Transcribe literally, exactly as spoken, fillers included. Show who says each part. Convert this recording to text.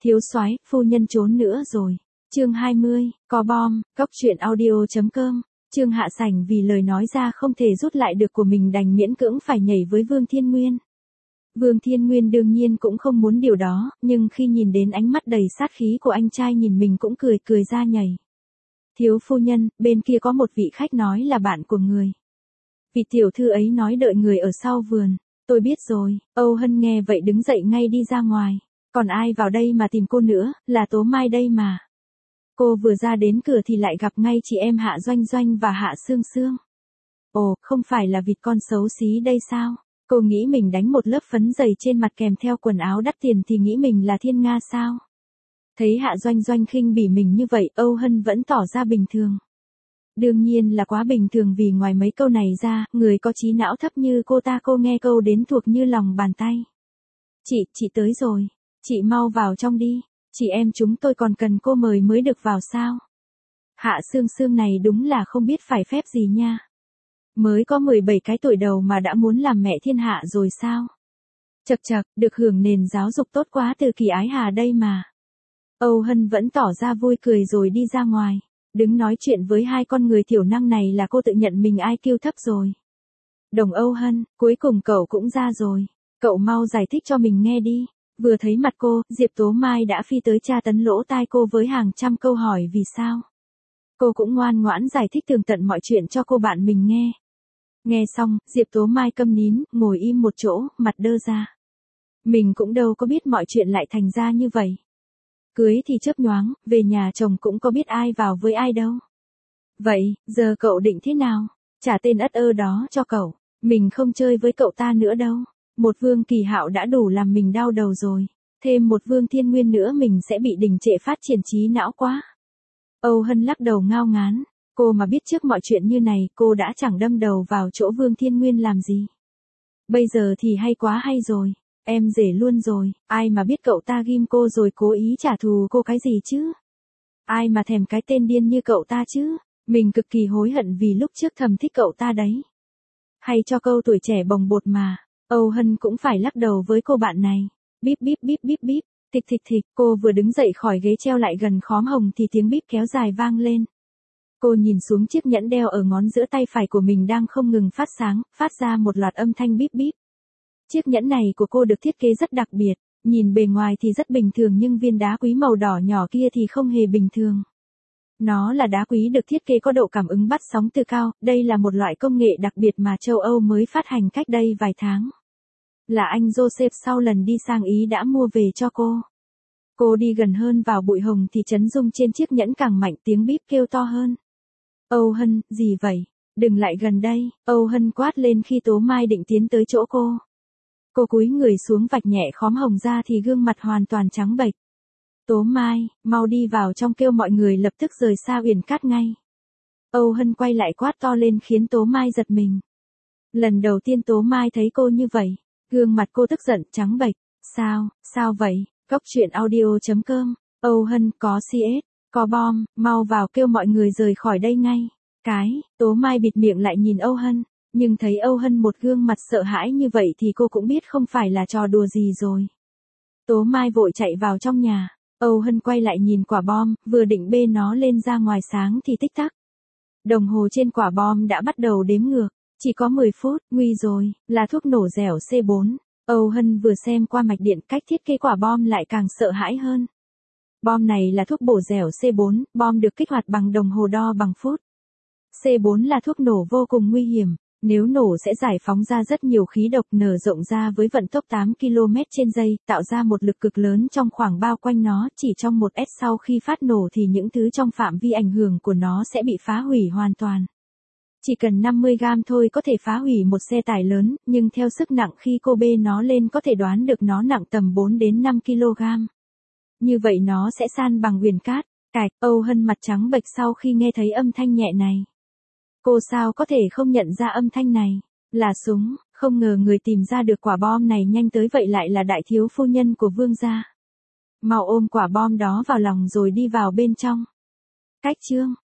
Speaker 1: Thiếu soái, phu nhân trốn nữa rồi. Chương hai mươi, có bom, cóc truyện audio chấm com. Trương Hạ Sảnh vì lời nói ra không thể rút lại được của mình đành miễn cưỡng phải nhảy với Vương Thiên Nguyên. Vương Thiên Nguyên đương nhiên cũng không muốn điều đó, nhưng khi nhìn đến ánh mắt đầy sát khí của anh trai nhìn mình cũng cười cười ra nhảy. Thiếu phu nhân, bên kia có một vị khách nói là bạn của người. Vị tiểu thư ấy nói đợi người ở sau vườn. Tôi biết rồi. Âu Hân nghe vậy đứng dậy ngay đi ra ngoài. Còn ai vào đây mà tìm cô nữa, là Tố Mai đây mà. Cô vừa ra đến cửa thì lại gặp ngay chị em Hạ Doanh Doanh và Hạ Sương Sương. Ồ, không phải là vịt con xấu xí đây sao? Cô nghĩ mình đánh một lớp phấn dày trên mặt kèm theo quần áo đắt tiền thì nghĩ mình là thiên nga sao? Thấy Hạ Doanh Doanh khinh bỉ mình như vậy, Âu Hân vẫn tỏ ra bình thường. Đương nhiên là quá bình thường vì ngoài mấy câu này ra, người có trí não thấp như cô ta cô nghe câu đến thuộc như lòng bàn tay. Chị, chị tới rồi. Chị mau vào trong đi. Chị em chúng tôi còn cần cô mời mới được vào sao? Hạ Sương Sương này đúng là không biết phải phép gì nha. Mới có mười bảy cái tuổi đầu mà đã muốn làm mẹ thiên hạ rồi sao? Chật chật, được hưởng nền giáo dục tốt quá từ Kỳ Ái Hà đây mà. Âu Hân vẫn tỏ ra vui cười rồi đi ra ngoài. Đứng nói chuyện với hai con người thiểu năng này là cô tự nhận mình i kiu thấp rồi. Đồng Âu Hân, cuối cùng cậu cũng ra rồi. Cậu mau giải thích cho mình nghe đi. Vừa thấy mặt cô, Diệp Tố Mai đã phi tới tra tấn lỗ tai cô với hàng trăm câu hỏi vì sao. Cô cũng ngoan ngoãn giải thích tường tận mọi chuyện cho cô bạn mình nghe. Nghe xong, Diệp Tố Mai câm nín, ngồi im một chỗ, mặt đơ ra. Mình cũng đâu có biết mọi chuyện lại thành ra như vậy. Cưới thì chớp nhoáng, về nhà chồng cũng có biết ai vào với ai đâu. Vậy, giờ cậu định thế nào? Trả tên ất ơ đó cho cậu. Mình không chơi với cậu ta nữa đâu. Một Vương Kỳ Hạo đã đủ làm mình đau đầu rồi. Thêm một Vương Thiên Nguyên nữa mình sẽ bị đình trệ phát triển trí não quá. Âu Hân lắc đầu ngao ngán. Cô mà biết trước mọi chuyện như này cô đã chẳng đâm đầu vào chỗ Vương Thiên Nguyên làm gì. Bây giờ thì hay quá hay rồi. Em rể luôn rồi, ai mà biết cậu ta ghim cô rồi cố ý trả thù cô cái gì chứ? Ai mà thèm cái tên điên như cậu ta chứ? Mình cực kỳ hối hận vì lúc trước thầm thích cậu ta đấy. Hay cho câu tuổi trẻ bồng bột mà. Âu Hân cũng phải lắc đầu với cô bạn này. Bíp bíp bíp bíp bíp, thịch thịch thịch, cô vừa đứng dậy khỏi ghế treo lại gần khóm hồng thì tiếng bíp kéo dài vang lên. Cô nhìn xuống chiếc nhẫn đeo ở ngón giữa tay phải của mình đang không ngừng phát sáng, phát ra một loạt âm thanh bíp bíp. Chiếc nhẫn này của cô được thiết kế rất đặc biệt, nhìn bề ngoài thì rất bình thường nhưng viên đá quý màu đỏ nhỏ kia thì không hề bình thường. Nó là đá quý được thiết kế có độ cảm ứng bắt sóng từ cao, đây là một loại công nghệ đặc biệt mà châu Âu mới phát hành cách đây vài tháng. Là anh Joseph sau lần đi sang Ý đã mua về cho cô. Cô đi gần hơn vào bụi hồng thì chấn rung trên chiếc nhẫn càng mạnh, tiếng bíp kêu to hơn. Âu Hân, gì vậy? Đừng lại gần đây, Âu Hân quát lên khi Tố Mai định tiến tới chỗ cô. Cô cúi người xuống vạch nhẹ khóm hồng ra thì gương mặt hoàn toàn trắng bệch. Tố Mai, mau đi vào trong kêu mọi người lập tức rời xa Uyển Cát ngay. Âu Hân quay lại quát to lên khiến Tố Mai giật mình. Lần đầu tiên Tố Mai thấy cô như vậy, gương mặt cô tức giận trắng bệch. Sao, sao vậy? Cóc truyện audio chấm com. Âu Hân, có xê ét, có bom, mau vào kêu mọi người rời khỏi đây ngay. Cái, Tố Mai bịt miệng lại nhìn Âu Hân. Nhưng thấy Âu Hân một gương mặt sợ hãi như vậy thì cô cũng biết không phải là trò đùa gì rồi. Tố Mai vội chạy vào trong nhà. Âu Hân quay lại nhìn quả bom, vừa định bê nó lên ra ngoài sáng thì tích tắc. Đồng hồ trên quả bom đã bắt đầu đếm ngược. Chỉ có mười phút, nguy rồi, là thuốc nổ dẻo xê bốn. Âu Hân vừa xem qua mạch điện cách thiết kế quả bom lại càng sợ hãi hơn. Bom này là thuốc bổ dẻo xê bốn, bom được kích hoạt bằng đồng hồ đo bằng phút. xê bốn là thuốc nổ vô cùng nguy hiểm. Nếu nổ sẽ giải phóng ra rất nhiều khí độc nở rộng ra với vận tốc tám ki lô mét trên giây, tạo ra một lực cực lớn trong khoảng bao quanh nó, chỉ trong một s sau khi phát nổ thì những thứ trong phạm vi ảnh hưởng của nó sẽ bị phá hủy hoàn toàn. Chỉ cần năm mươi gam thôi có thể phá hủy một xe tải lớn, nhưng theo sức nặng khi cô bê nó lên có thể đoán được nó nặng tầm bốn đến năm ki lô gam. Như vậy nó sẽ san bằng Uyển Cát. Cạch, Âu Hân mặt trắng bệch sau khi nghe thấy âm thanh nhẹ này. Cô sao có thể không nhận ra âm thanh này? Là súng, không ngờ người tìm ra được quả bom này nhanh tới vậy lại là đại thiếu phu nhân của Vương gia. Mau ôm quả bom đó vào lòng rồi đi vào bên trong. Cách chương